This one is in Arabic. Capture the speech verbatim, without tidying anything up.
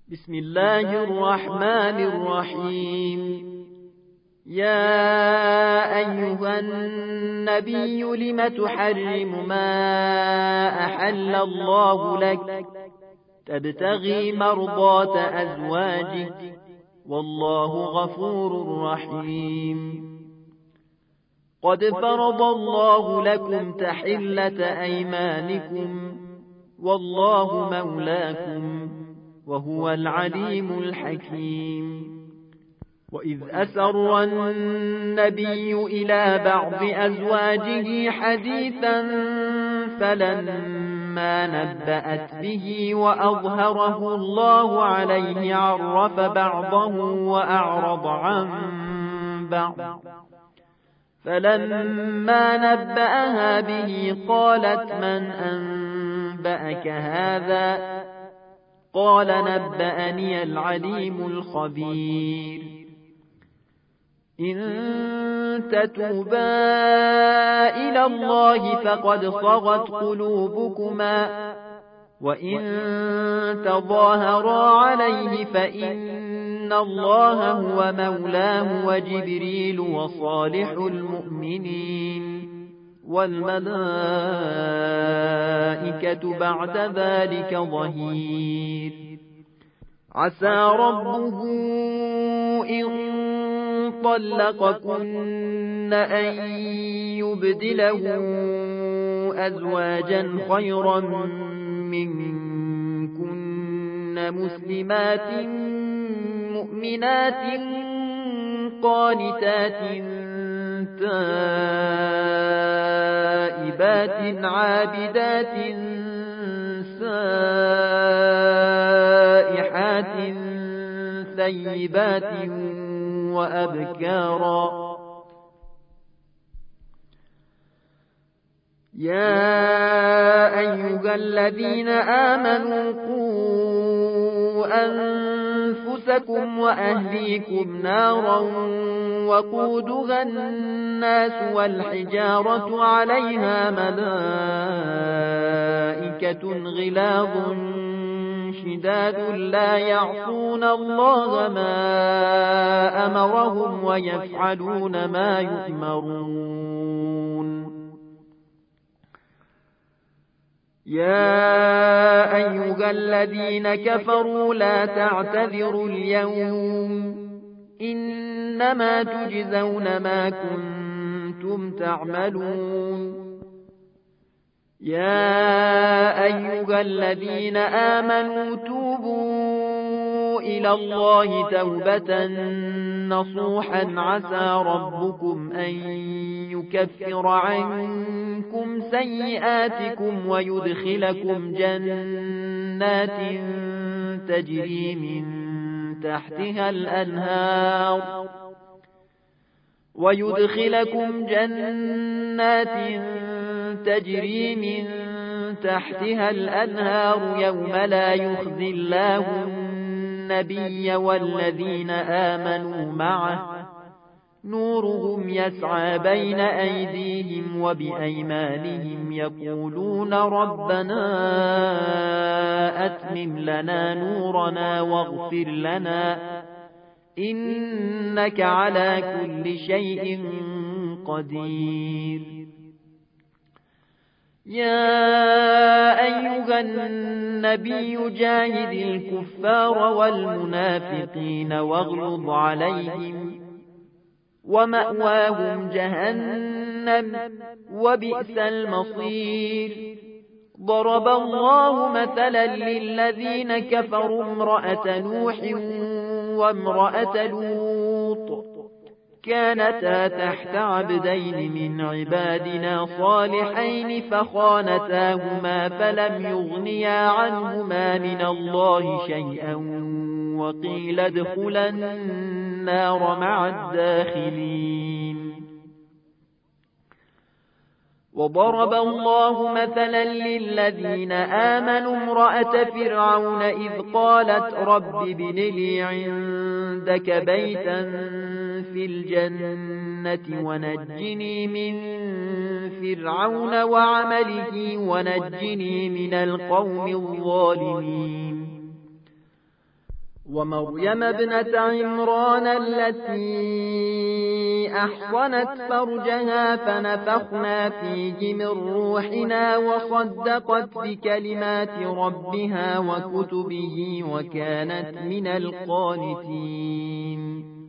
بسم الله الرحمن الرحيم. يا أيها النبي لم تحرم ما أحل الله لك تبتغي مرضات أزواجك والله غفور رحيم. قد فرض الله لكم تحلة أيمانكم والله مولاكم وهو العليم الحكيم. وإذ أسر النبي إلى بعض أزواجه حديثا فلما نبأت به وأظهره الله عليه عرف بعضه وأعرض عن بعض، فلما نبأها به قالت من أنبأك هذا؟ قال نبأني العليم الخبير. إن تتوبا إلى الله فقد صغت قلوبكما، وإن تظاهرا عليه فإن الله هو مولاه وجبريل وصالح المؤمنين والملائكة بعد ذلك ظهير. عسى ربه إن طلقكن أن يبدله أزواجا خيرا منكن مسلمات مؤمنات قانتات تائبات عابدات سائحات ثيبات وأبكارا. يا أيها الذين آمنوا قوا أنفسكم وأهليكم نارا وقودها الناس والحجارة عليها ملائكة غلاظ شداد لا يعصون الله ما أمرهم ويفعلون ما يؤمرون. يا أيها الذين كفروا لا تعتذروا اليوم إنما تجزون ما كنتم تعملون. يا أيها الذين آمنوا توبوا إلى الله توبة نصوحا عسى ربكم أن يكفر عنكم سيئاتكم ويدخلكم جنات تجري من تحتها الأنهار ويدخلكم جنات تجري من تحتها الأنهار يوم لا يخزي الله النبي والذين آمنوا معه نورهم يسعى بين أيديهم وبأيمانهم يقولون ربنا أتمم لنا نورنا واغفر لنا إنك على كل شيء قدير. يا أيها النبي جاهد الكفار والمنافقين واغلظ عليهم ومأواهم جهنم وبئس المصير. ضرب الله مثلا للذين كفروا امرأة نوح وامرأة لوط كانتا تحت عبدين من عبادنا صالحين فخانتاهما فلم يغنيا عنهما من الله شيئا وقيل ادخلا النار مع الداخلين. وضرب الله مثلا للذين آمنوا امرأة فرعون إذ قالت رب ابن لي عندك بيتا في الجنة ونجني من فرعون وعمله ونجني من القوم الظالمين. ومريم ابنة عمران التي أحصنت فرجها فنفخنا فيه من روحنا وصدقت بكلمات ربها وكتبه وكانت من القانتين